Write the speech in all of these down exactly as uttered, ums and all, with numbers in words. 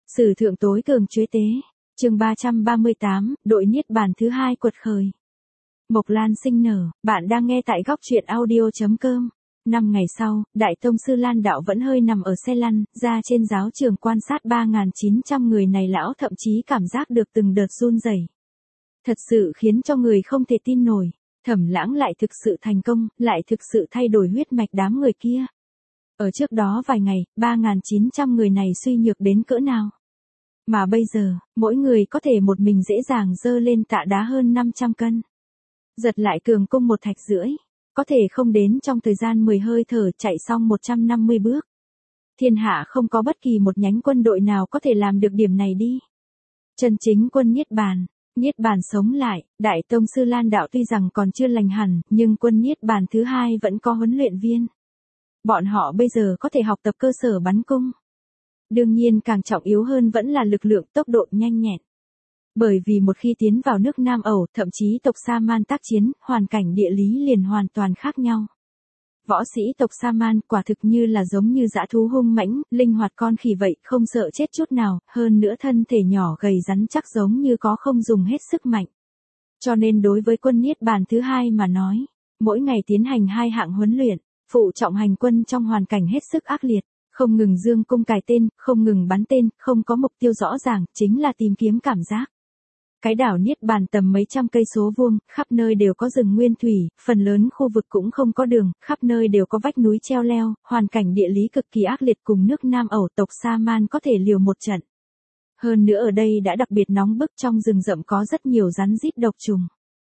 Sử thượng tối cường chuế tế. Chương ba trăm ba mươi tám, đội niết bàn thứ hai quật khởi. Mộc Lan sinh nở, bạn đang nghe tại góc truyện audio chấm com. Năm ngày sau, Đại Tông Sư Lan Đạo vẫn hơi nằm ở xe lăn, ra trên giáo trường quan sát ba nghìn chín trăm người này, lão thậm chí cảm giác được từng đợt run rẩy. Thật sự khiến cho người không thể tin nổi, Thẩm Lãng lại thực sự thành công, lại thực sự thay đổi huyết mạch đám người kia. Ở trước đó vài ngày, ba nghìn chín trăm người này suy nhược đến cỡ nào. Mà bây giờ, mỗi người có thể một mình dễ dàng dơ lên tạ đá hơn năm trăm cân. Giật lại cường cung một thạch rưỡi, có thể không đến trong thời gian mười hơi thở chạy xong một trăm năm mươi bước. Thiên hạ không có bất kỳ một nhánh quân đội nào có thể làm được điểm này đi. Chân chính quân Niết Bàn, Niết Bàn sống lại, Đại Tông Sư Lan Đạo tuy rằng còn chưa lành hẳn, nhưng quân Niết Bàn thứ hai vẫn có huấn luyện viên. Bọn họ bây giờ có thể học tập cơ sở bắn cung. Đương nhiên càng trọng yếu hơn vẫn là lực lượng, tốc độ nhanh nhẹn. Bởi vì một khi tiến vào nước Nam Ẩu, thậm chí tộc Sa-man tác chiến, hoàn cảnh địa lý liền hoàn toàn khác nhau. Võ sĩ tộc Sa-man quả thực như là giống như dã thú hung mãnh, linh hoạt con khỉ vậy, không sợ chết chút nào, hơn nữa thân thể nhỏ gầy rắn chắc giống như có không dùng hết sức mạnh. Cho nên đối với quân Niết Bàn thứ hai mà nói, mỗi ngày tiến hành hai hạng huấn luyện, phụ trọng hành quân trong hoàn cảnh hết sức ác liệt. Không ngừng dương cung cài tên, không ngừng bắn tên, không có mục tiêu rõ ràng, chính là tìm kiếm cảm giác. Cái đảo Niết Bàn tầm mấy trăm cây số vuông, khắp nơi đều có rừng nguyên thủy, phần lớn khu vực cũng không có đường, khắp nơi đều có vách núi treo leo, hoàn cảnh địa lý cực kỳ ác liệt, cùng nước Nam Ẩu tộc Sa-man có thể liều một trận. Hơn nữa ở đây đã đặc biệt nóng bức, trong rừng rậm có rất nhiều rắn rít độc trùng.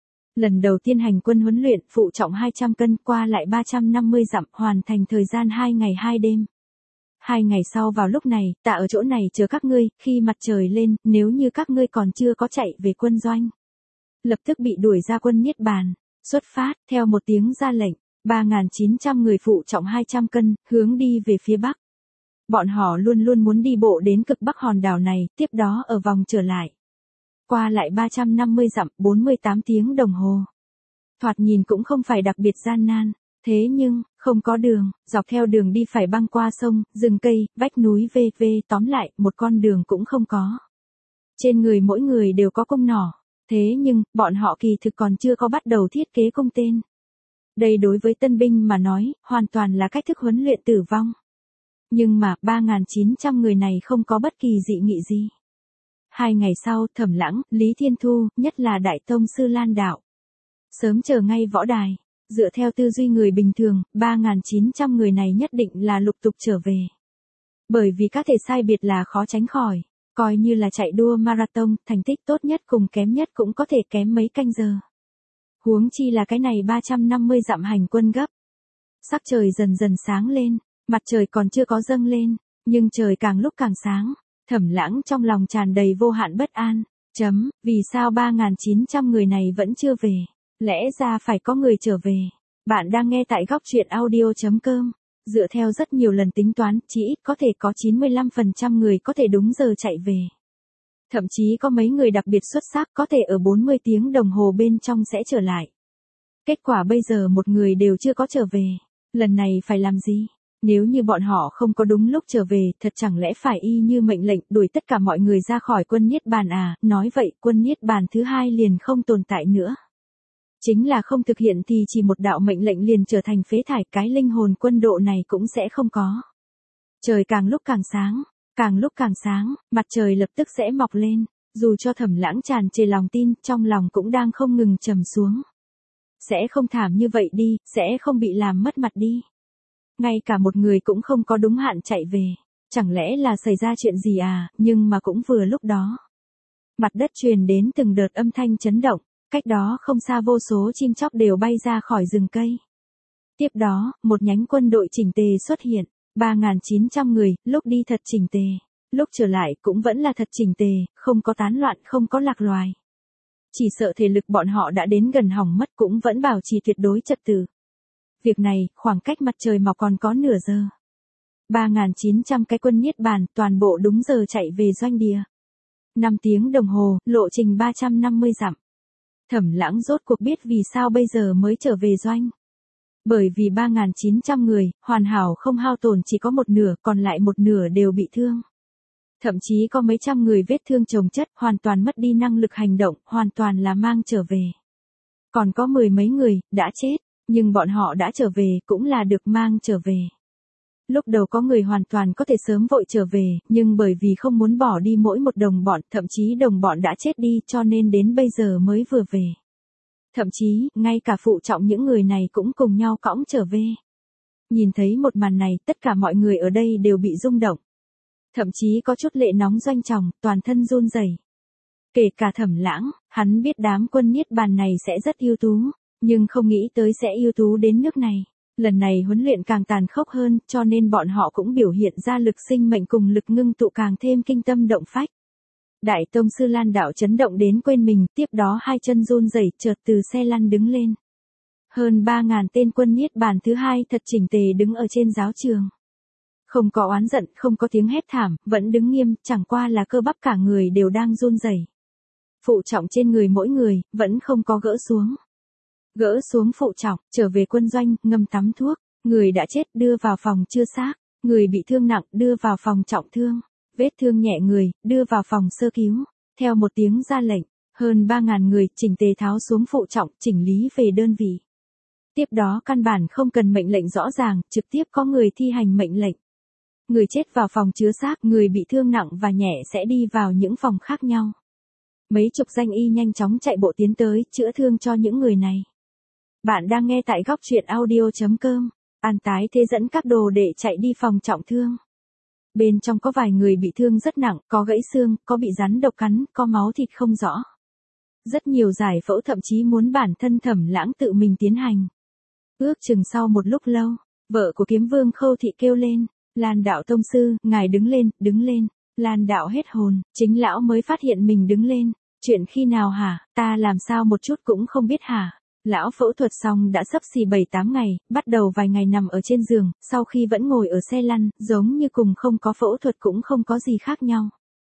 Lần đầu tiên hành quân huấn luyện, phụ trọng hai trăm cân, qua lại ba trăm năm mươi dặm, hoàn thành thời gian hai ngày hai đêm. Hai ngày sau vào lúc này, ta ở chỗ này chờ các ngươi, khi mặt trời lên, nếu như các ngươi còn chưa có chạy về quân doanh. Lập tức bị đuổi ra quân Niết Bàn, xuất phát, theo một tiếng ra lệnh, ba nghìn chín trăm người phụ trọng hai trăm cân, hướng đi về phía Bắc. Bọn họ luôn luôn muốn đi bộ đến cực Bắc hòn đảo này, tiếp đó ở vòng trở lại. Qua lại ba trăm năm mươi dặm, bốn mươi tám tiếng đồng hồ. Thoạt nhìn cũng không phải đặc biệt gian nan. Thế nhưng, không có đường, dọc theo đường đi phải băng qua sông, rừng cây, vách núi vê vê, tóm lại, một con đường cũng không có. Trên người mỗi người đều có cung nỏ, thế nhưng, bọn họ kỳ thực còn chưa có bắt đầu thiết kế cung tên. Đây đối với tân binh mà nói, hoàn toàn là cách thức huấn luyện tử vong. Nhưng mà, ba nghìn chín trăm người này không có bất kỳ dị nghị gì. Hai ngày sau, Thẩm Lãng, Lý Thiên Thu, nhất là Đại Tông Sư Lan Đạo. Sớm chờ ngay võ đài. Dựa theo tư duy người bình thường, ba nghìn chín trăm người này nhất định là lục tục trở về. Bởi vì các thể sai biệt là khó tránh khỏi, coi như là chạy đua marathon, thành tích tốt nhất cùng kém nhất cũng có thể kém mấy canh giờ. Huống chi là cái này ba trăm năm mươi dặm hành quân gấp. Sắc trời dần dần sáng lên, mặt trời còn chưa có dâng lên, nhưng trời càng lúc càng sáng, Thẩm Lãng trong lòng tràn đầy vô hạn bất an. Chấm, vì sao ba nghìn chín trăm người này vẫn chưa về? Lẽ ra phải có người trở về. Bạn đang nghe tại góc truyện audio chấm com. Dựa theo rất nhiều lần tính toán, chỉ ít có thể có chín mươi lăm phần trăm người có thể đúng giờ chạy về. Thậm chí có mấy người đặc biệt xuất sắc có thể ở bốn mươi tiếng đồng hồ bên trong sẽ trở lại. Kết quả bây giờ một người đều chưa có trở về. Lần này phải làm gì? Nếu như bọn họ không có đúng lúc trở về, thật chẳng lẽ phải y như mệnh lệnh đuổi tất cả mọi người ra khỏi quân Niết Bàn à? Nói vậy quân Niết Bàn thứ hai liền không tồn tại nữa. Chính là không thực hiện thì chỉ một đạo mệnh lệnh liền trở thành phế thải, cái linh hồn quân độ này cũng sẽ không có. Trời càng lúc càng sáng, càng lúc càng sáng, mặt trời lập tức sẽ mọc lên, dù cho Thẩm Lãng tràn trề lòng tin, trong lòng cũng đang không ngừng trầm xuống. Sẽ không thảm như vậy đi, sẽ không bị làm mất mặt đi. Ngay cả một người cũng không có đúng hạn chạy về, chẳng lẽ là xảy ra chuyện gì à? Nhưng mà cũng vừa lúc đó, mặt đất truyền đến từng đợt âm thanh chấn động. Cách đó không xa vô số chim chóc đều bay ra khỏi rừng cây. Tiếp đó, một nhánh quân đội chỉnh tề xuất hiện, ba nghìn chín trăm người, lúc đi thật chỉnh tề, lúc trở lại cũng vẫn là thật chỉnh tề, không có tán loạn, không có lạc loài. Chỉ sợ thể lực bọn họ đã đến gần hỏng mất cũng vẫn bảo trì tuyệt đối trật tự. Việc này, khoảng cách mặt trời mọc còn có nửa giờ. ba nghìn chín trăm cái quân Niết Bàn, toàn bộ đúng giờ chạy về doanh địa. năm tiếng đồng hồ, lộ trình ba trăm năm mươi dặm. Thẩm Lãng rốt cuộc biết vì sao bây giờ mới trở về doanh. Bởi vì ba nghìn chín trăm người, hoàn hảo không hao tổn chỉ có một nửa, còn lại một nửa đều bị thương. Thậm chí có mấy trăm người vết thương chồng chất, hoàn toàn mất đi năng lực hành động, hoàn toàn là mang trở về. Còn có mười mấy người, đã chết, nhưng bọn họ đã trở về, cũng là được mang trở về. Lúc đầu có người hoàn toàn có thể sớm vội trở về, nhưng bởi vì không muốn bỏ đi mỗi một đồng bọn, thậm chí đồng bọn đã chết đi cho nên đến bây giờ mới vừa về. Thậm chí, ngay cả phụ trọng những người này cũng cùng nhau cõng trở về. Nhìn thấy một màn này, tất cả mọi người ở đây đều bị rung động. Thậm chí có chút lệ nóng doanh tròng, toàn thân run rẩy. Kể cả Thẩm Lãng, hắn biết đám quân niết bàn này sẽ rất ưu tú, nhưng không nghĩ tới sẽ ưu tú đến nước này. Lần này huấn luyện càng tàn khốc hơn, cho nên bọn họ cũng biểu hiện ra lực sinh mệnh cùng lực ngưng tụ càng thêm kinh tâm động phách. Đại tông sư Lan Đạo chấn động đến quên mình, tiếp đó hai chân run rẩy chợt từ xe lăn đứng lên. Hơn ba ngàn tên quân niết bàn thứ hai thật chỉnh tề đứng ở trên giáo trường. Không có oán giận, không có tiếng hét thảm, vẫn đứng nghiêm, chẳng qua là cơ bắp cả người đều đang run rẩy. Phụ trọng trên người mỗi người, vẫn không có gỡ xuống. Gỡ xuống phụ trọng, trở về quân doanh, ngâm tắm thuốc, người đã chết đưa vào phòng chữa xác, người bị thương nặng đưa vào phòng trọng thương, vết thương nhẹ người, đưa vào phòng sơ cứu. Theo một tiếng ra lệnh, hơn ba ngàn người chỉnh tề tháo xuống phụ trọng, chỉnh lý về đơn vị. Tiếp đó căn bản không cần mệnh lệnh rõ ràng, trực tiếp có người thi hành mệnh lệnh. Người chết vào phòng chứa xác, người bị thương nặng và nhẹ sẽ đi vào những phòng khác nhau. Mấy chục danh y nhanh chóng chạy bộ tiến tới, chữa thương cho những người này. Bạn đang nghe tại góc truyện audio chấm com. An Tái Thế dẫn các đồ đệ chạy đi phòng trọng thương. Bên trong có vài người bị thương rất nặng, có gãy xương, có bị rắn độc cắn, có máu thịt không rõ. Rất nhiều giải phẫu thậm chí muốn bản thân Thẩm Lãng tự mình tiến hành. Ước chừng sau một lúc lâu, vợ của Kiếm Vương Khâu Thị kêu lên, Lan Đạo tông sư, ngài đứng lên, đứng lên. Lan Đạo hết hồn, chính lão mới phát hiện mình đứng lên. Chuyện khi nào hả, ta làm sao một chút cũng không biết hả. Lão phẫu thuật xong đã sắp xỉ bảy tám ngày, bắt đầu vài ngày nằm ở trên giường, sau khi vẫn ngồi ở xe lăn, giống như cùng không có phẫu thuật cũng không có gì khác nhau.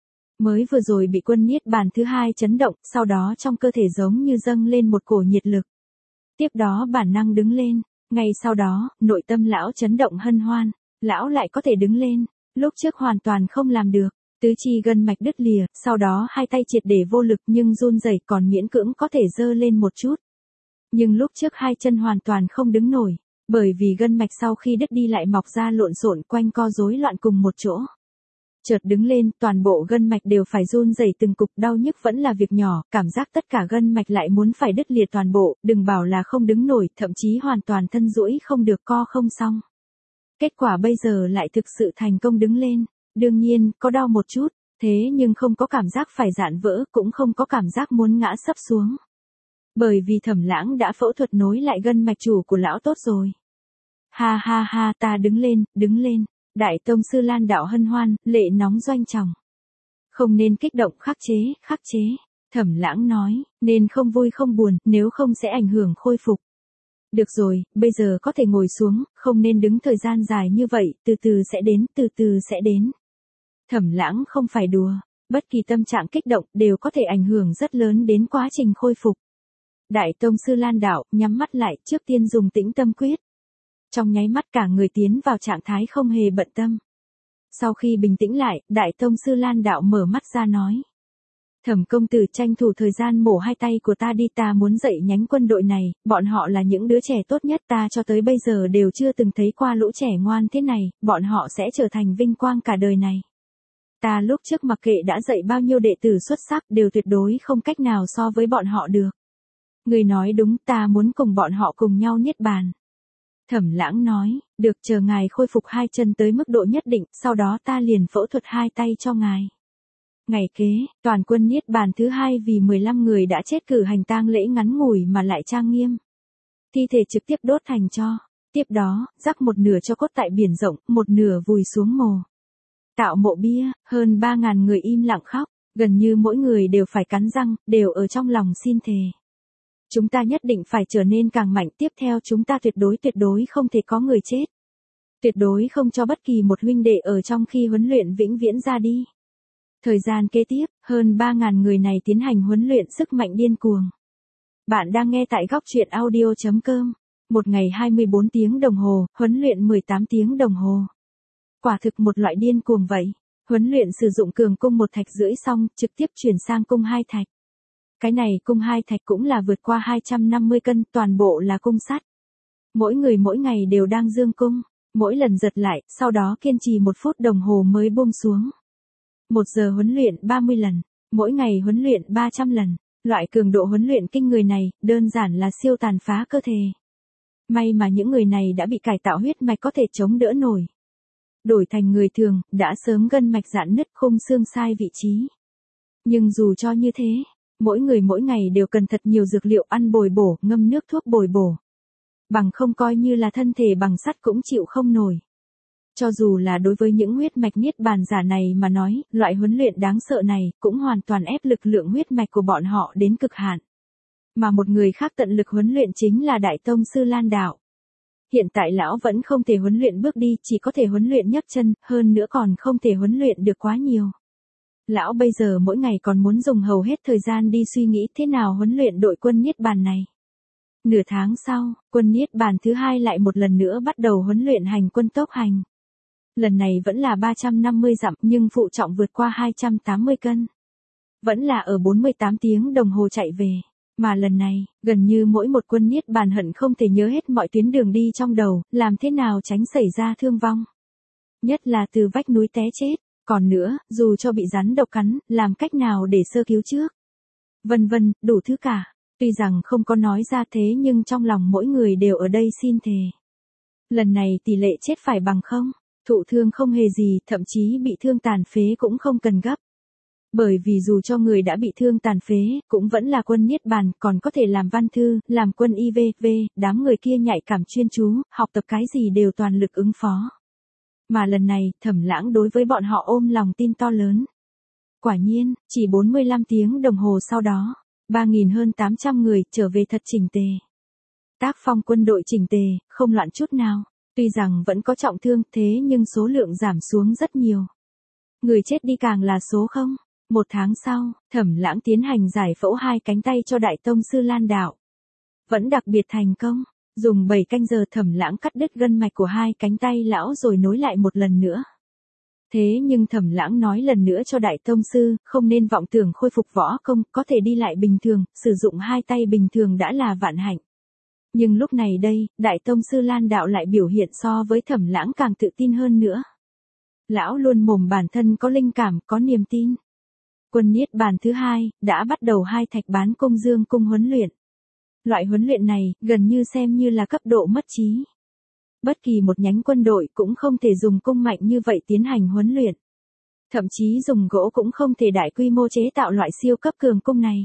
Mới vừa rồi bị quân niết bàn thứ hai chấn động, sau đó trong cơ thể giống như dâng lên một cổ nhiệt lực. Tiếp đó bản năng đứng lên, ngay sau đó, nội tâm lão chấn động hân hoan, lão lại có thể đứng lên, lúc trước hoàn toàn không làm được. Tứ chi gân mạch đứt lìa, sau đó hai tay triệt để vô lực nhưng run rẩy còn miễn cưỡng có thể giơ lên một chút. Nhưng lúc trước hai chân hoàn toàn không đứng nổi, bởi vì gân mạch sau khi đứt đi lại mọc ra lộn xộn quanh co rối loạn cùng một chỗ. Chợt đứng lên, toàn bộ gân mạch đều phải run rẩy từng cục, đau nhức vẫn là việc nhỏ, cảm giác tất cả gân mạch lại muốn phải đứt lìa toàn bộ, đừng bảo là không đứng nổi, thậm chí hoàn toàn thân duỗi không được, co không xong. Kết quả bây giờ lại thực sự thành công đứng lên. Đương nhiên, có đau một chút, thế nhưng không có cảm giác phải dạn vỡ, cũng không có cảm giác muốn ngã sấp xuống. Bởi vì Thẩm Lãng đã phẫu thuật nối lại gân mạch chủ của lão tốt rồi. Ha ha ha, ta đứng lên, đứng lên. Đại tông sư Lan Đạo hân hoan, lệ nóng doanh tròng. Không nên kích động, khắc chế, khắc chế. Thẩm Lãng nói, nên không vui không buồn, nếu không sẽ ảnh hưởng khôi phục. Được rồi, bây giờ có thể ngồi xuống, không nên đứng thời gian dài như vậy, từ từ sẽ đến, từ từ sẽ đến. Thẩm Lãng không phải đùa, bất kỳ tâm trạng kích động đều có thể ảnh hưởng rất lớn đến quá trình khôi phục. Đại tông sư Lan Đạo nhắm mắt lại, trước tiên dùng tĩnh tâm quyết. Trong nháy mắt cả người tiến vào trạng thái không hề bận tâm. Sau khi bình tĩnh lại, Đại tông sư Lan Đạo mở mắt ra nói. Thẩm công tử, tranh thủ thời gian mổ hai tay của ta đi, ta muốn dạy nhánh quân đội này, bọn họ là những đứa trẻ tốt nhất, ta cho tới bây giờ đều chưa từng thấy qua lũ trẻ ngoan thế này, bọn họ sẽ trở thành vinh quang cả đời này. Ta lúc trước mặc kệ đã dạy bao nhiêu đệ tử xuất sắc đều tuyệt đối không cách nào so với bọn họ được. Người nói đúng, ta muốn cùng bọn họ cùng nhau niết bàn. Thẩm Lãng nói, được, chờ ngài khôi phục hai chân tới mức độ nhất định, sau đó ta liền phẫu thuật hai tay cho ngài. Ngày kế, toàn quân niết bàn thứ hai vì mười lăm người đã chết cử hành tang lễ ngắn ngủi mà lại trang nghiêm. Thi thể trực tiếp đốt thành tro, tiếp đó, rắc một nửa cho cốt tại biển rộng, một nửa vùi xuống mồ. Tạo mộ bia, hơn ba ngàn người im lặng khóc, gần như mỗi người đều phải cắn răng, đều ở trong lòng xin thề. Chúng ta nhất định phải trở nên càng mạnh, tiếp theo chúng ta tuyệt đối tuyệt đối không thể có người chết. Tuyệt đối không cho bất kỳ một huynh đệ ở trong khi huấn luyện vĩnh viễn ra đi. Thời gian kế tiếp, hơn ba ngàn người này tiến hành huấn luyện sức mạnh điên cuồng. Bạn đang nghe tại góc truyện audio chấm com. Một ngày hai mươi bốn tiếng đồng hồ, huấn luyện mười tám tiếng đồng hồ. Quả thực một loại điên cuồng vậy. Huấn luyện sử dụng cường cung một thạch rưỡi xong, trực tiếp chuyển sang cung hai thạch. Cái này cung hai thạch cũng là vượt qua hai trăm năm mươi cân, toàn bộ là cung sắt. Mỗi người mỗi ngày đều đang dương cung, mỗi lần giật lại, sau đó kiên trì một phút đồng hồ mới buông xuống. Một giờ huấn luyện ba mươi lần, mỗi ngày huấn luyện ba trăm lần. Loại cường độ huấn luyện kinh người này, đơn giản là siêu tàn phá cơ thể. May mà những người này đã bị cải tạo huyết mạch có thể chống đỡ nổi. Đổi thành người thường, đã sớm gân mạch giãn nứt, khung xương sai vị trí. Nhưng dù cho như thế, mỗi người mỗi ngày đều cần thật nhiều dược liệu ăn bồi bổ, ngâm nước thuốc bồi bổ. Bằng không coi như là thân thể bằng sắt cũng chịu không nổi. Cho dù là đối với những huyết mạch niết bàn giả này mà nói, loại huấn luyện đáng sợ này cũng hoàn toàn ép lực lượng huyết mạch của bọn họ đến cực hạn. Mà một người khác tận lực huấn luyện chính là Đại Tông Sư Lan Đạo. Hiện tại lão vẫn không thể huấn luyện bước đi, chỉ có thể huấn luyện nhấc chân, hơn nữa còn không thể huấn luyện được quá nhiều. Lão bây giờ mỗi ngày còn muốn dùng hầu hết thời gian đi suy nghĩ thế nào huấn luyện đội quân niết bàn này. Nửa tháng sau, quân niết bàn thứ hai lại một lần nữa bắt đầu huấn luyện hành quân tốc hành. Lần này vẫn là ba trăm năm mươi dặm nhưng phụ trọng vượt qua hai trăm tám mươi cân. Vẫn là ở bốn mươi tám tiếng đồng hồ chạy về. Mà lần này, gần như mỗi một quân niết bàn hận không thể nhớ hết mọi tuyến đường đi trong đầu, làm thế nào tránh xảy ra thương vong. Nhất là từ vách núi té chết, còn nữa, dù cho bị rắn độc cắn, làm cách nào để sơ cứu trước. Vân vân, đủ thứ cả. Tuy rằng không có nói ra thế nhưng trong lòng mỗi người đều ở đây xin thề. Lần này tỷ lệ chết phải bằng không, thụ thương không hề gì, thậm chí bị thương tàn phế cũng không cần gấp. Bởi vì dù cho người đã bị thương tàn phế, cũng vẫn là quân niết bàn, còn có thể làm văn thư, làm quân i vê vê, đám người kia nhạy cảm chuyên chú, học tập cái gì đều toàn lực ứng phó. Mà lần này, Thẩm Lãng đối với bọn họ ôm lòng tin to lớn. Quả nhiên, chỉ bốn mươi lăm tiếng đồng hồ sau đó, ba nghìn hơn tám trăm người trở về thật chỉnh tề. Tác phong quân đội chỉnh tề, không loạn chút nào. Tuy rằng vẫn có trọng thương thế nhưng số lượng giảm xuống rất nhiều. Người chết đi càng là số không. Một tháng sau, Thẩm Lãng tiến hành giải phẫu hai cánh tay cho Đại Tông Sư Lan Đạo. Vẫn đặc biệt thành công, dùng bảy canh giờ Thẩm Lãng cắt đứt gân mạch của hai cánh tay lão rồi nối lại một lần nữa. Thế nhưng Thẩm Lãng nói lần nữa cho Đại Tông Sư, không nên vọng tưởng khôi phục võ công, có thể đi lại bình thường, sử dụng hai tay bình thường đã là vạn hạnh. Nhưng lúc này đây, Đại Tông Sư Lan Đạo lại biểu hiện so với Thẩm Lãng càng tự tin hơn nữa. Lão luôn mồm bản thân có linh cảm, có niềm tin. Quân niết bàn thứ hai, đã bắt đầu hai thạch bán cung dương cung huấn luyện. Loại huấn luyện này, gần như xem như là cấp độ mất trí. Bất kỳ một nhánh quân đội cũng không thể dùng cung mạnh như vậy tiến hành huấn luyện. Thậm chí dùng gỗ cũng không thể đại quy mô chế tạo loại siêu cấp cường cung này.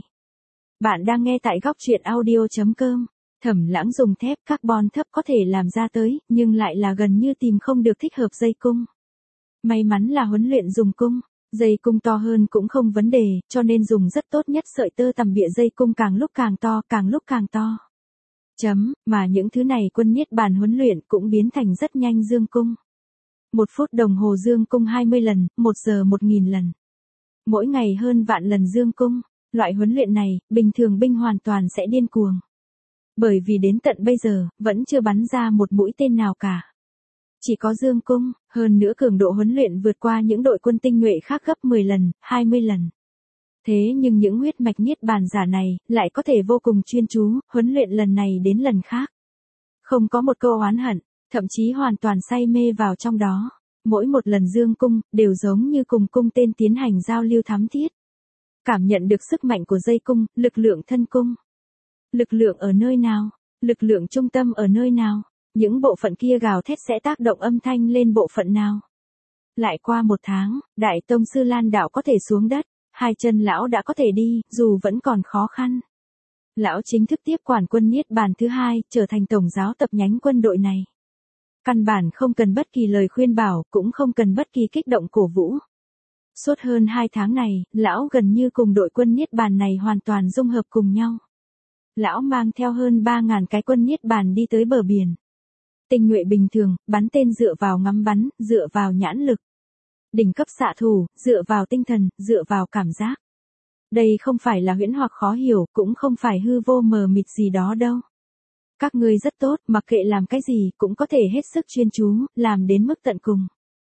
Bạn đang nghe tại góc truyện audio chấm com. Thẩm Lãng dùng thép carbon thấp có thể làm ra tới, nhưng lại là gần như tìm không được thích hợp dây cung. May mắn là huấn luyện dùng cung. Dây cung to hơn cũng không vấn đề, cho nên dùng rất tốt nhất sợi tơ tằm bịa dây cung càng lúc càng to, càng lúc càng to. Chấm, mà những thứ này quân niết bàn huấn luyện cũng biến thành rất nhanh dương cung. Một phút đồng hồ dương cung hai mươi lần, một giờ một nghìn lần. Mỗi ngày hơn vạn lần dương cung, loại huấn luyện này, bình thường binh hoàn toàn sẽ điên cuồng. Bởi vì đến tận bây giờ, vẫn chưa bắn ra một mũi tên nào cả. Chỉ có dương cung, hơn nữa cường độ huấn luyện vượt qua những đội quân tinh nhuệ khác gấp mười lần, hai mươi lần. Thế nhưng những huyết mạch niết bàn giả này, lại có thể vô cùng chuyên chú, huấn luyện lần này đến lần khác. Không có một câu oán hận, thậm chí hoàn toàn say mê vào trong đó. Mỗi một lần dương cung, đều giống như cùng cung tên tiến hành giao lưu thắm thiết. Cảm nhận được sức mạnh của dây cung, lực lượng thân cung. Lực lượng ở nơi nào? Lực lượng trung tâm ở nơi nào? Những bộ phận kia gào thét sẽ tác động âm thanh lên bộ phận nào? Lại qua một tháng, Đại Tông Sư Lan Đạo có thể xuống đất, hai chân lão đã có thể đi, dù vẫn còn khó khăn. Lão chính thức tiếp quản quân niết bàn thứ hai, trở thành tổng giáo tập nhánh quân đội này. Căn bản không cần bất kỳ lời khuyên bảo, cũng không cần bất kỳ kích động cổ vũ. Suốt hơn hai tháng này, lão gần như cùng đội quân niết bàn này hoàn toàn dung hợp cùng nhau. Lão mang theo hơn ba ngàn cái quân niết bàn đi tới bờ biển. Tinh nhuệ bình thường, bắn tên dựa vào ngắm bắn, dựa vào nhãn lực. Đỉnh cấp xạ thủ, dựa vào tinh thần, dựa vào cảm giác. Đây không phải là huyễn hoặc khó hiểu, cũng không phải hư vô mờ mịt gì đó đâu. Các ngươi rất tốt, mặc kệ làm cái gì, cũng có thể hết sức chuyên chú, làm đến mức tận cùng.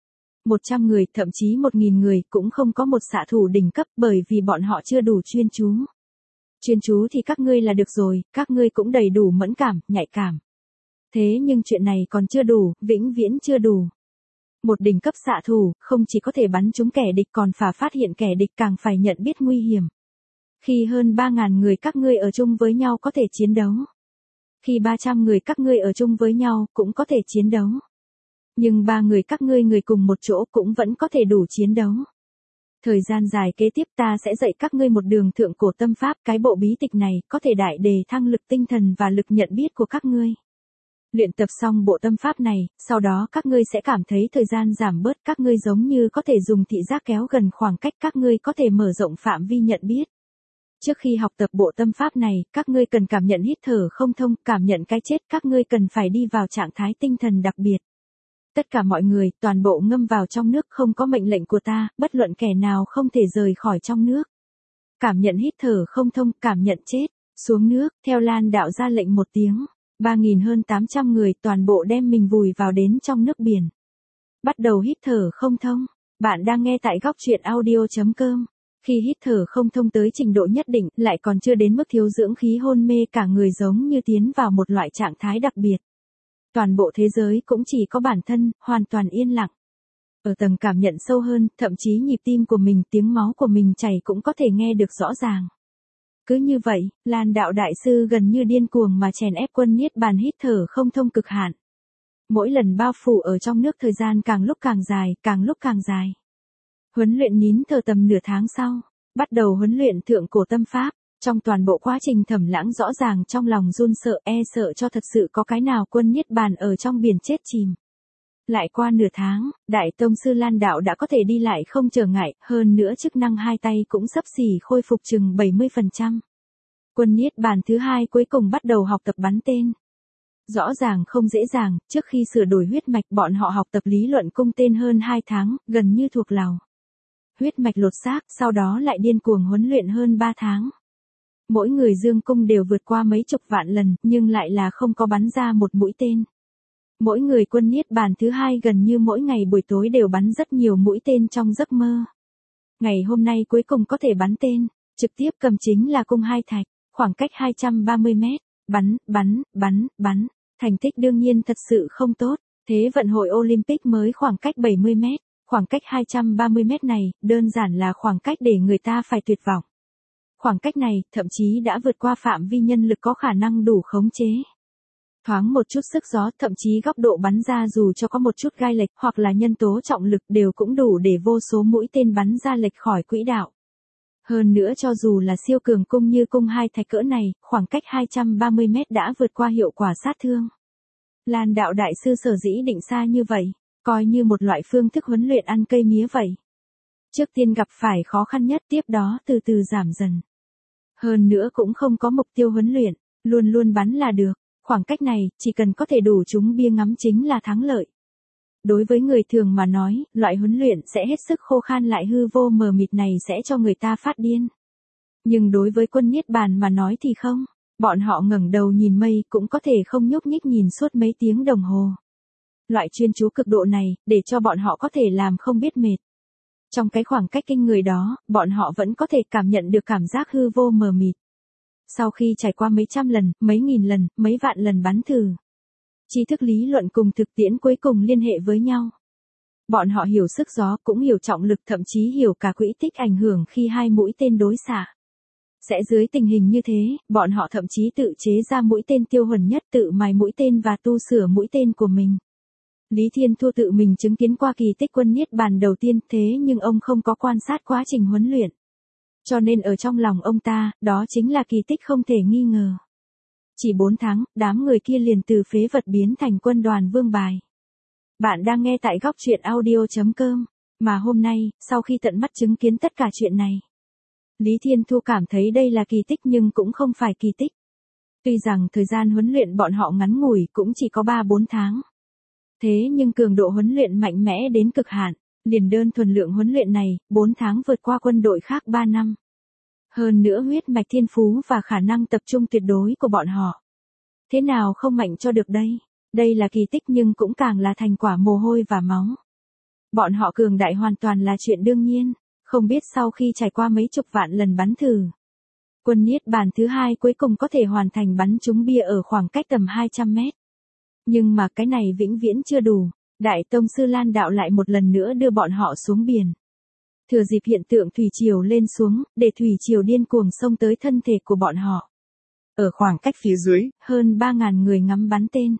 một trăm người, thậm chí một nghìn người cũng không có một xạ thủ đỉnh cấp bởi vì bọn họ chưa đủ chuyên chú. Chuyên chú thì các ngươi là được rồi, các ngươi cũng đầy đủ mẫn cảm, nhạy cảm. Thế nhưng chuyện này còn chưa đủ, vĩnh viễn chưa đủ. Một đỉnh cấp xạ thủ, không chỉ có thể bắn trúng kẻ địch còn phải phát hiện kẻ địch càng phải nhận biết nguy hiểm. Khi hơn ba ngàn người các ngươi ở chung với nhau có thể chiến đấu. Khi ba trăm người các ngươi ở chung với nhau cũng có thể chiến đấu. Nhưng ba người các ngươi người cùng một chỗ cũng vẫn có thể đủ chiến đấu. Thời gian dài kế tiếp ta sẽ dạy các ngươi một đường thượng cổ tâm pháp, cái bộ bí tịch này có thể đại đề thăng lực tinh thần và lực nhận biết của các ngươi. Luyện tập xong bộ tâm pháp này, sau đó các ngươi sẽ cảm thấy thời gian giảm bớt, các ngươi giống như có thể dùng thị giác kéo gần khoảng cách, các ngươi có thể mở rộng phạm vi nhận biết. Trước khi học tập bộ tâm pháp này, các ngươi cần cảm nhận hít thở không thông, cảm nhận cái chết, các ngươi cần phải đi vào trạng thái tinh thần đặc biệt. Tất cả mọi người, toàn bộ ngâm vào trong nước, không có mệnh lệnh của ta, bất luận kẻ nào không thể rời khỏi trong nước. Cảm nhận hít thở không thông, cảm nhận chết, xuống nước, theo Lan đạo ra lệnh một tiếng. ba nghìn hơn tám trăm người toàn bộ đem mình vùi vào đến trong nước biển. Bắt đầu hít thở không thông. Bạn đang nghe tại góc truyện audio chấm com. Khi hít thở không thông tới trình độ nhất định, lại còn chưa đến mức thiếu dưỡng khí hôn mê, cả người giống như tiến vào một loại trạng thái đặc biệt. Toàn bộ thế giới cũng chỉ có bản thân, hoàn toàn yên lặng. Ở tầng cảm nhận sâu hơn, thậm chí nhịp tim của mình, tiếng máu của mình chảy cũng có thể nghe được rõ ràng. Cứ như vậy, Lan đạo đại sư gần như điên cuồng mà chèn ép quân niết bàn hít thở không thông cực hạn. Mỗi lần bao phủ ở trong nước thời gian càng lúc càng dài, càng lúc càng dài. Huấn luyện nín thở tầm nửa tháng sau, bắt đầu huấn luyện thượng cổ tâm pháp. Trong toàn bộ quá trình Thẩm Lãng rõ ràng trong lòng run sợ, e sợ cho thật sự có cái nào quân niết bàn ở trong biển chết chìm. Lại qua nửa tháng, Đại Tông sư Lan đạo đã có thể đi lại không trở ngại, hơn nữa chức năng hai tay cũng xấp xỉ khôi phục chừng bảy mươi phần trăm. Quân niết bàn thứ hai cuối cùng bắt đầu học tập bắn tên. Rõ ràng không dễ dàng, trước khi sửa đổi huyết mạch bọn họ học tập lý luận cung tên hơn hai tháng, gần như thuộc lòng. Huyết mạch lột xác, sau đó lại điên cuồng huấn luyện hơn ba tháng. Mỗi người dương cung đều vượt qua mấy chục vạn lần, nhưng lại là không có bắn ra một mũi tên. Mỗi người quân niết bàn thứ hai gần như mỗi ngày buổi tối đều bắn rất nhiều mũi tên trong giấc mơ. Ngày hôm nay cuối cùng có thể bắn tên, trực tiếp cầm chính là cung hai thạch, khoảng cách hai trăm ba mươi mét, bắn, bắn, bắn, bắn. Thành tích đương nhiên thật sự không tốt, thế vận hội Olympic mới khoảng cách bảy mươi mét, khoảng cách hai trăm ba mươi mét này, đơn giản là khoảng cách để người ta phải tuyệt vọng. Khoảng cách này, thậm chí đã vượt qua phạm vi nhân lực có khả năng đủ khống chế. Thoáng một chút sức gió, thậm chí góc độ bắn ra dù cho có một chút gai lệch hoặc là nhân tố trọng lực đều cũng đủ để vô số mũi tên bắn ra lệch khỏi quỹ đạo. Hơn nữa cho dù là siêu cường cung như cung hai thạch cỡ này, khoảng cách hai trăm ba mươi mét đã vượt qua hiệu quả sát thương. Lan đạo đại sư sở dĩ định xa như vậy, coi như một loại phương thức huấn luyện ăn cây mía vậy. Trước tiên gặp phải khó khăn nhất, tiếp đó từ từ giảm dần. Hơn nữa cũng không có mục tiêu huấn luyện, luôn luôn bắn là được, khoảng cách này, chỉ cần có thể đủ trúng bia ngắm chính là thắng lợi. Đối với người thường mà nói, loại huấn luyện sẽ hết sức khô khan lại hư vô mờ mịt này sẽ cho người ta phát điên. Nhưng đối với quân niết bàn mà nói thì không, bọn họ ngẩng đầu nhìn mây cũng có thể không nhúc nhích nhìn suốt mấy tiếng đồng hồ. Loại chuyên chú cực độ này, để cho bọn họ có thể làm không biết mệt. Trong cái khoảng cách kinh người đó, bọn họ vẫn có thể cảm nhận được cảm giác hư vô mờ mịt. Sau khi trải qua mấy trăm lần, mấy nghìn lần, mấy vạn lần bắn thử, tri thức lý luận cùng thực tiễn cuối cùng liên hệ với nhau. Bọn họ hiểu sức gió, cũng hiểu trọng lực, thậm chí hiểu cả quỹ tích ảnh hưởng khi hai mũi tên đối xạ. Sẽ dưới tình hình như thế, bọn họ thậm chí tự chế ra mũi tên tiêu huẩn nhất, tự mài mũi tên và tu sửa mũi tên của mình. Lý Thiên Thu tự mình chứng kiến qua kỳ tích quân niết bàn đầu tiên, thế nhưng ông không có quan sát quá trình huấn luyện. Cho nên ở trong lòng ông ta, đó chính là kỳ tích không thể nghi ngờ. Chỉ bốn tháng, đám người kia liền từ phế vật biến thành quân đoàn vương bài. Bạn đang nghe tại góc truyện audio chấm com, mà hôm nay, sau khi tận mắt chứng kiến tất cả chuyện này, Lý Thiên Thu cảm thấy đây là kỳ tích nhưng cũng không phải kỳ tích. Tuy rằng thời gian huấn luyện bọn họ ngắn ngủi cũng chỉ có ba bốn tháng. Thế nhưng cường độ huấn luyện mạnh mẽ đến cực hạn, liền đơn thuần lượng huấn luyện này, bốn tháng vượt qua quân đội khác ba năm. Hơn nữa huyết mạch thiên phú và khả năng tập trung tuyệt đối của bọn họ. Thế nào không mạnh cho được đây? Đây là kỳ tích nhưng cũng càng là thành quả mồ hôi và máu. Bọn họ cường đại hoàn toàn là chuyện đương nhiên, không biết sau khi trải qua mấy chục vạn lần bắn thử. Quân Niết Bàn thứ hai cuối cùng có thể hoàn thành bắn trúng bia ở khoảng cách tầm hai trăm mét. Nhưng mà cái này vĩnh viễn chưa đủ, Đại Tông Sư Lan Đạo lại một lần nữa đưa bọn họ xuống biển. Thừa dịp hiện tượng thủy triều lên xuống, để thủy triều điên cuồng xông tới thân thể của bọn họ. Ở khoảng cách phía dưới, hơn ba ngàn người ngắm bắn tên.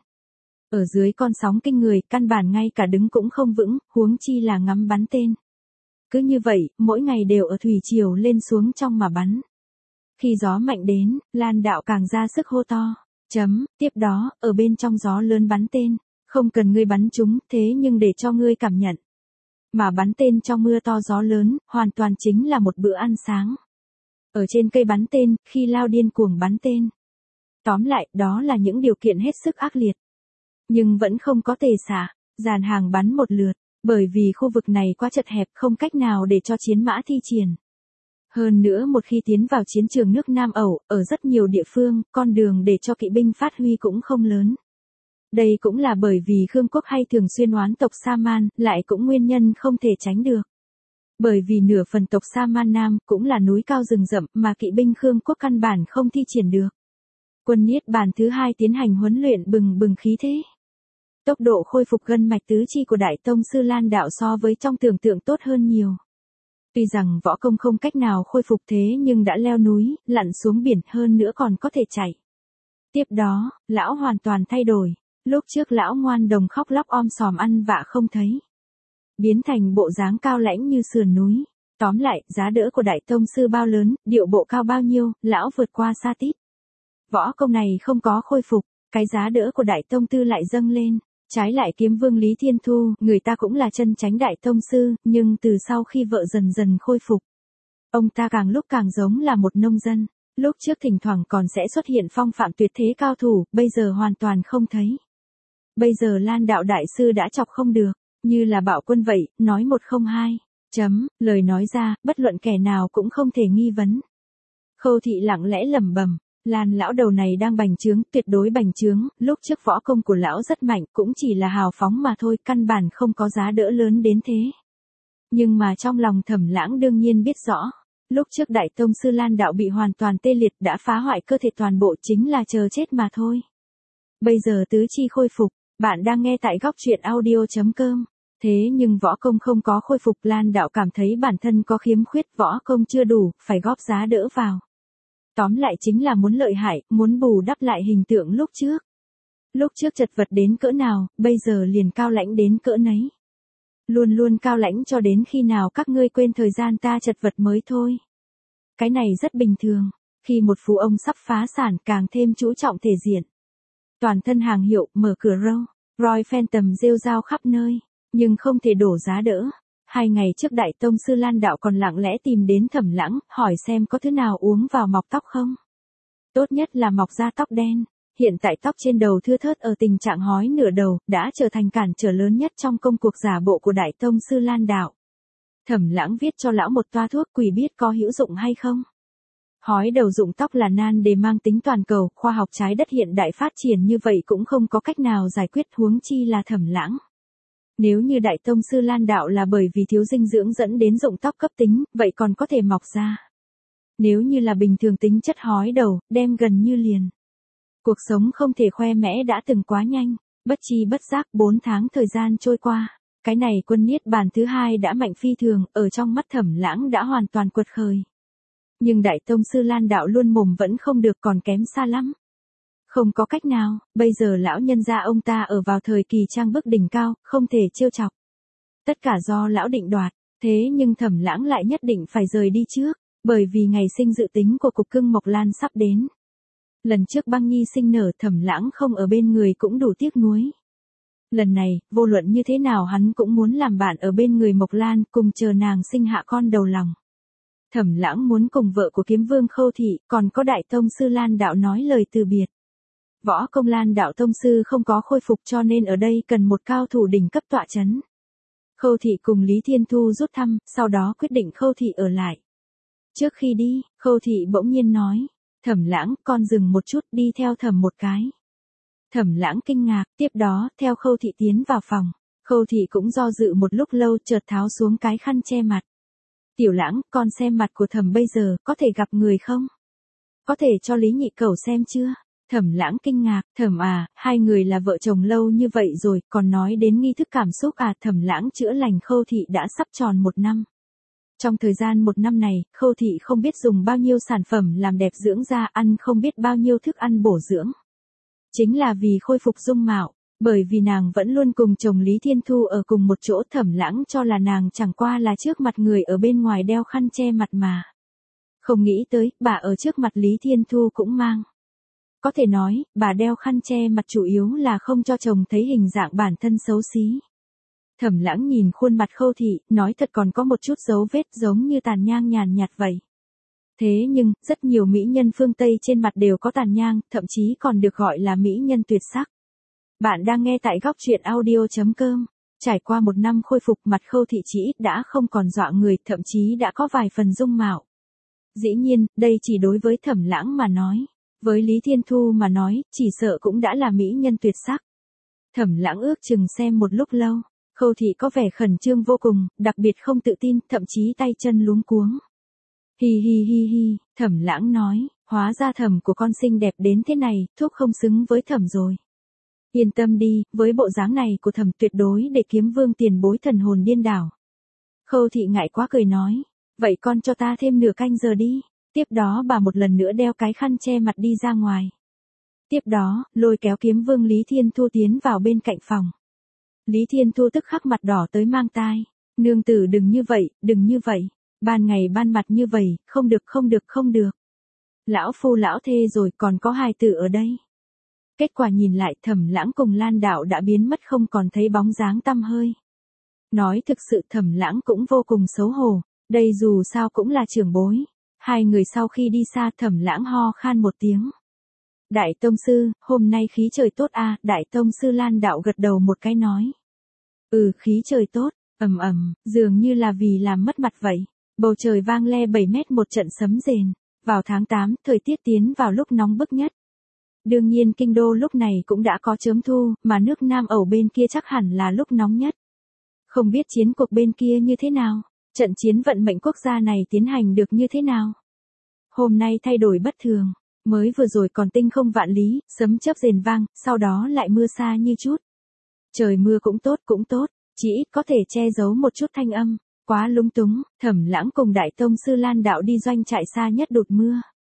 Ở dưới con sóng kinh người, căn bản ngay cả đứng cũng không vững, huống chi là ngắm bắn tên. Cứ như vậy, mỗi ngày đều ở thủy triều lên xuống trong mà bắn. Khi gió mạnh đến, Lan Đạo càng ra sức hô to. Chấm, tiếp đó, ở bên trong gió lớn bắn tên. Không cần ngươi bắn chúng, thế nhưng để cho ngươi cảm nhận. Mà bắn tên trong mưa to gió lớn, hoàn toàn chính là một bữa ăn sáng. Ở trên cây bắn tên, khi lao điên cuồng bắn tên. Tóm lại, đó là những điều kiện hết sức ác liệt. Nhưng vẫn không có tề xạ, dàn hàng bắn một lượt, bởi vì khu vực này quá chật hẹp không cách nào để cho chiến mã thi triển. Hơn nữa một khi tiến vào chiến trường nước Nam Ẩu, ở rất nhiều địa phương, con đường để cho kỵ binh phát huy cũng không lớn. Đây cũng là bởi vì Khương Quốc hay thường xuyên oán tộc Sa-man, lại cũng nguyên nhân không thể tránh được. Bởi vì nửa phần tộc Sa-man Nam cũng là núi cao rừng rậm mà kỵ binh Khương Quốc căn bản không thi triển được. Quân Niết Bàn thứ hai tiến hành huấn luyện bừng bừng khí thế. Tốc độ khôi phục gân mạch tứ chi của Đại Tông Sư Lan Đạo so với trong tưởng tượng tốt hơn nhiều. Tuy rằng võ công không cách nào khôi phục thế nhưng đã leo núi, lặn xuống biển hơn nữa còn có thể chạy. Tiếp đó, lão hoàn toàn thay đổi. Lúc trước lão ngoan đồng khóc lóc om sòm ăn vạ không thấy. Biến thành bộ dáng cao lãnh như sườn núi. Tóm lại, giá đỡ của Đại Tông Sư bao lớn, điệu bộ cao bao nhiêu, lão vượt qua xa tít. Võ công này không có khôi phục, cái giá đỡ của Đại Tông Tư lại dâng lên. Trái lại Kiếm Vương Lý Thiên Thu, người ta cũng là chân chánh Đại Tông Sư, nhưng từ sau khi vợ dần dần khôi phục. Ông ta càng lúc càng giống là một nông dân, lúc trước thỉnh thoảng còn sẽ xuất hiện phong phạm tuyệt thế cao thủ, bây giờ hoàn toàn không thấy. Bây giờ Lan Đạo Đại Sư đã chọc không được, như là bạo quân vậy, nói một không hai, chấm, lời nói ra, bất luận kẻ nào cũng không thể nghi vấn. Khâu Thị lặng lẽ lẩm bẩm. Lan lão đầu này đang bành trướng, tuyệt đối bành trướng, lúc trước võ công của lão rất mạnh, cũng chỉ là hào phóng mà thôi, căn bản không có giá đỡ lớn đến thế. Nhưng mà trong lòng Thẩm Lãng đương nhiên biết rõ, lúc trước Đại Tông Sư Lan Đạo bị hoàn toàn tê liệt đã phá hoại cơ thể toàn bộ chính là chờ chết mà thôi. Bây giờ tứ chi khôi phục, bạn đang nghe tại góc truyện audio chấm com. Thế nhưng võ công không có khôi phục, Lan Đạo cảm thấy bản thân có khiếm khuyết, võ công chưa đủ, phải góp giá đỡ vào. Tóm lại chính là muốn lợi hại, muốn bù đắp lại hình tượng lúc trước. Lúc trước chật vật đến cỡ nào, bây giờ liền cao lãnh đến cỡ nấy. Luôn luôn cao lãnh cho đến khi nào các ngươi quên thời gian ta chật vật mới thôi. Cái này rất bình thường, khi một phú ông sắp phá sản càng thêm chú trọng thể diện. Toàn thân hàng hiệu, mở cửa râu, Roy Phantom rêu rao khắp nơi, nhưng không thể đổ giá đỡ. Hai ngày trước Đại Tông Sư Lan Đạo còn lặng lẽ tìm đến Thẩm Lãng, hỏi xem có thứ nào uống vào mọc tóc không. Tốt nhất là mọc ra tóc đen, hiện tại tóc trên đầu thưa thớt ở tình trạng hói nửa đầu, đã trở thành cản trở lớn nhất trong công cuộc giả bộ của Đại Tông Sư Lan Đạo. Thẩm Lãng viết cho lão một toa thuốc quỷ biết có hữu dụng hay không. Hói đầu rụng tóc là nan đề mang tính toàn cầu, khoa học trái đất hiện đại phát triển như vậy cũng không có cách nào giải quyết, huống chi là Thẩm Lãng. Nếu như Đại Tông Sư Lan Đạo là bởi vì thiếu dinh dưỡng dẫn đến rụng tóc cấp tính, vậy còn có thể mọc ra. Nếu như là bình thường tính chất hói đầu, đem gần như liền. Cuộc sống không thể khoe mẽ đã từng quá nhanh, bất chi bất giác bốn tháng thời gian trôi qua. Cái này Quân Niết Bàn thứ hai đã mạnh phi thường, ở trong mắt Thẩm Lãng đã hoàn toàn quật khởi. Nhưng Đại Tông Sư Lan Đạo luôn mồm vẫn không được, còn kém xa lắm. Không có cách nào, bây giờ lão nhân gia ông ta ở vào thời kỳ trang bức đỉnh cao, không thể trêu chọc. Tất cả do lão định đoạt, thế nhưng Thẩm Lãng lại nhất định phải rời đi trước, bởi vì ngày sinh dự tính của cục cưng Mộc Lan sắp đến. Lần trước Băng Nhi sinh nở, Thẩm Lãng không ở bên người cũng đủ tiếc nuối. Lần này, vô luận như thế nào hắn cũng muốn làm bạn ở bên người Mộc Lan, cùng chờ nàng sinh hạ con đầu lòng. Thẩm Lãng muốn cùng vợ của Kiếm Vương Khâu Thị, còn có Đại Tông Sư Lan Đạo nói lời từ biệt. Võ công Lan Đạo Tông Sư không có khôi phục cho nên ở đây cần một cao thủ đỉnh cấp tọa chấn. Khâu Thị cùng Lý Thiên Thu rút thăm, sau đó quyết định Khâu Thị ở lại. Trước khi đi, Khâu Thị bỗng nhiên nói, Thẩm Lãng, con dừng một chút, đi theo Thẩm một cái. Thẩm Lãng kinh ngạc, tiếp đó, theo Khâu Thị tiến vào phòng. Khâu Thị cũng do dự một lúc lâu chợt tháo xuống cái khăn che mặt. Tiểu Lãng, con xem mặt của Thẩm bây giờ, có thể gặp người không? Có thể cho Lý Nhị Cẩu xem chưa? Thẩm Lãng kinh ngạc, Thẩm à, hai người là vợ chồng lâu như vậy rồi, còn nói đến nghi thức cảm xúc à? Thẩm Lãng chữa lành Khâu Thị đã sắp tròn một năm. Trong thời gian một năm này, Khâu Thị không biết dùng bao nhiêu sản phẩm làm đẹp dưỡng da, ăn không biết bao nhiêu thức ăn bổ dưỡng. Chính là vì khôi phục dung mạo, bởi vì nàng vẫn luôn cùng chồng Lý Thiên Thu ở cùng một chỗ. Thẩm Lãng cho là nàng chẳng qua là trước mặt người ở bên ngoài đeo khăn che mặt mà. Không nghĩ tới, bà ở trước mặt Lý Thiên Thu cũng mang. Có thể nói, bà đeo khăn che mặt chủ yếu là không cho chồng thấy hình dạng bản thân xấu xí. Thẩm Lãng nhìn khuôn mặt Khâu Thị, nói thật còn có một chút dấu vết giống như tàn nhang nhàn nhạt vậy. Thế nhưng, rất nhiều mỹ nhân phương Tây trên mặt đều có tàn nhang, thậm chí còn được gọi là mỹ nhân tuyệt sắc. Bạn đang nghe tại góc truyện audio chấm com. Trải qua một năm khôi phục, mặt Khâu Thị chỉ ít đã không còn dọa người, thậm chí đã có vài phần dung mạo. Dĩ nhiên, đây chỉ đối với Thẩm Lãng mà nói. Với Lý Thiên Thu mà nói, chỉ sợ cũng đã là mỹ nhân tuyệt sắc. Thẩm Lãng ước chừng xem một lúc lâu. Khâu Thị có vẻ khẩn trương vô cùng, đặc biệt không tự tin, thậm chí tay chân luống cuống. Hi hi hi hi, Thẩm Lãng nói, hóa ra Thẩm của con xinh đẹp đến thế này, thuốc không xứng với Thẩm rồi. Yên tâm đi, với bộ dáng này của Thẩm tuyệt đối để Kiếm Vương tiền bối thần hồn điên đảo. Khâu Thị ngại quá cười nói, vậy con cho ta thêm nửa canh giờ đi. Tiếp đó bà một lần nữa đeo cái khăn che mặt đi ra ngoài. Tiếp đó, lôi kéo Kiếm Vương Lý Thiên Thu tiến vào bên cạnh phòng. Lý Thiên Thu tức khắc mặt đỏ tới mang tai. Nương tử đừng như vậy, đừng như vậy. Ban ngày ban mặt như vậy, không được không được không được. Lão phu lão thê rồi, còn có hài tử ở đây. Kết quả nhìn lại, Thẩm Lãng cùng Lan Đạo đã biến mất không còn thấy bóng dáng tăm hơi. Nói thực sự Thẩm Lãng cũng vô cùng xấu hổ, đây dù sao cũng là trưởng bối. Hai người sau khi đi xa, Thẩm Lãng ho khan một tiếng. Đại tông sư, hôm nay khí trời tốt à? Đại tông sư Lan Đạo gật đầu một cái nói. Ừ, khí trời tốt, ầm ầm, dường như là vì làm mất mặt vậy. Bầu trời vang le bảy mét một trận sấm rền. Vào tháng tám, thời tiết tiến vào lúc nóng bức nhất. Đương nhiên kinh đô lúc này cũng đã có chớm thu, mà nước Nam Ẩu bên kia chắc hẳn là lúc nóng nhất. Không biết chiến cuộc bên kia như thế nào, trận chiến vận mệnh quốc gia này tiến hành được như thế nào. Hôm nay thay đổi bất thường, mới vừa rồi còn tinh không vạn lý, sấm chớp rền vang, sau đó lại mưa xa như chút. Trời mưa cũng tốt cũng tốt, chỉ ít có thể che giấu một chút thanh âm. Quá lúng túng, Thẩm Lãng cùng Đại tông sư Lan Đạo đi doanh trại xa nhất đột mưa.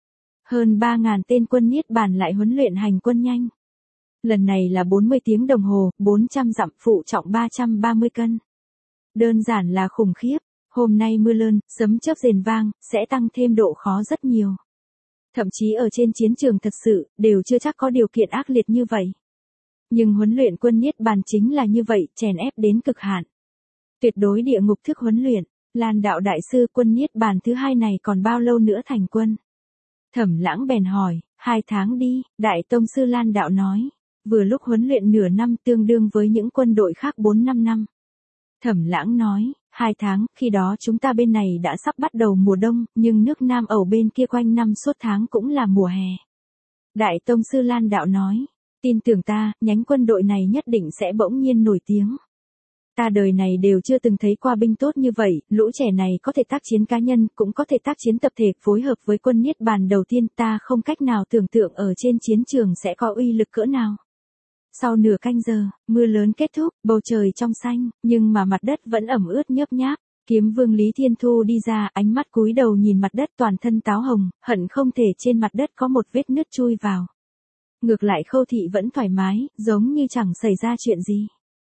Hơn ba ngàn tên quân Niết Bàn lại huấn luyện hành quân nhanh. Lần này là bốn mươi tiếng đồng hồ, bốn trăm dặm, phụ trọng ba trăm ba mươi cân. Đơn giản là khủng khiếp, hôm nay mưa lớn, sấm chớp rền vang, sẽ tăng thêm độ khó rất nhiều. Thậm chí ở trên chiến trường thật sự, đều chưa chắc có điều kiện ác liệt như vậy. Nhưng huấn luyện quân Niết Bàn chính là như vậy, chèn ép đến cực hạn. Tuyệt đối địa ngục thức huấn luyện. Lan Đạo đại sư, quân Niết Bàn thứ hai này còn bao lâu nữa thành quân? Thẩm Lãng bèn hỏi, hai tháng đi, Đại tông sư Lan Đạo nói. Vừa lúc huấn luyện nửa năm tương đương với những quân đội khác bốn năm năm. Thẩm Lãng nói, hai tháng, khi đó chúng ta bên này đã sắp bắt đầu mùa đông, nhưng nước Nam Ẩu bên kia quanh năm suốt tháng cũng là mùa hè. Đại tông sư Lan Đạo nói, tin tưởng ta, nhánh quân đội này nhất định sẽ bỗng nhiên nổi tiếng. Ta đời này đều chưa từng thấy qua binh tốt như vậy, lũ trẻ này có thể tác chiến cá nhân, cũng có thể tác chiến tập thể, phối hợp với quân Niết Bàn đầu tiên, ta không cách nào tưởng tượng ở trên chiến trường sẽ có uy lực cỡ nào. Sau nửa canh giờ, mưa lớn kết thúc, bầu trời trong xanh, nhưng mà mặt đất vẫn ẩm ướt nhớp nháp. Kiếm Vương Lý Thiên Thu đi ra, ánh mắt cúi đầu nhìn mặt đất toàn thân táo hồng, hận không thể trên mặt đất có một vết nứt chui vào. Ngược lại Khâu Thị vẫn thoải mái, giống như chẳng xảy ra chuyện gì.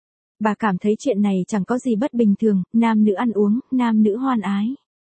Bà cảm thấy chuyện này chẳng có gì bất bình thường, nam nữ ăn uống, nam nữ hoan ái.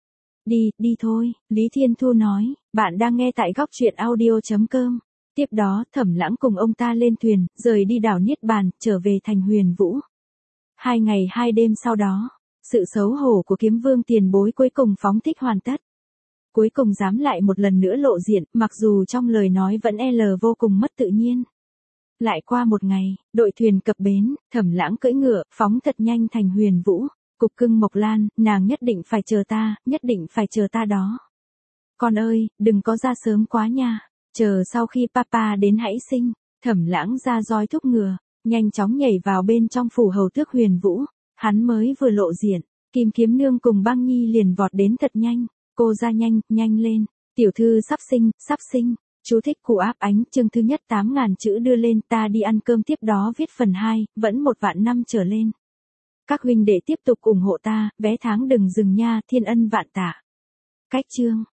Đi, đi thôi, Lý Thiên Thu nói, bạn đang nghe tại góc truyện audio chấm com. Tiếp đó, Thẩm Lãng cùng ông ta lên thuyền, rời đi đảo Niết Bàn, trở về thành Huyền Vũ. Hai ngày hai đêm sau đó, sự xấu hổ của Kiếm Vương tiền bối cuối cùng phóng thích hoàn tất. Cuối cùng dám lại một lần nữa lộ diện, mặc dù trong lời nói vẫn L vô cùng mất tự nhiên. Lại qua một ngày, đội thuyền cập bến, Thẩm Lãng cưỡi ngựa, phóng thật nhanh thành Huyền Vũ. Cục cưng Mộc Lan, nàng nhất định phải chờ ta, nhất định phải chờ ta đó. Con ơi, đừng có ra sớm quá nha, chờ sau khi papa đến hãy sinh. Thẩm Lãng ra roi thúc ngựa, nhanh chóng nhảy vào bên trong phủ hầu tước Huyền Vũ, hắn mới vừa lộ diện, Kim Kiếm Nương cùng Băng Nhi liền vọt đến thật nhanh, cô ra nhanh, nhanh lên, tiểu thư sắp sinh, sắp sinh, chú thích cụ áp ánh, chương thứ nhất tám ngàn chữ đưa lên, ta đi ăn cơm tiếp đó viết phần hai, vẫn một vạn năm trở lên. Các huynh đệ tiếp tục ủng hộ ta, vé tháng đừng dừng nha, thiên ân vạn tạ. Cách chương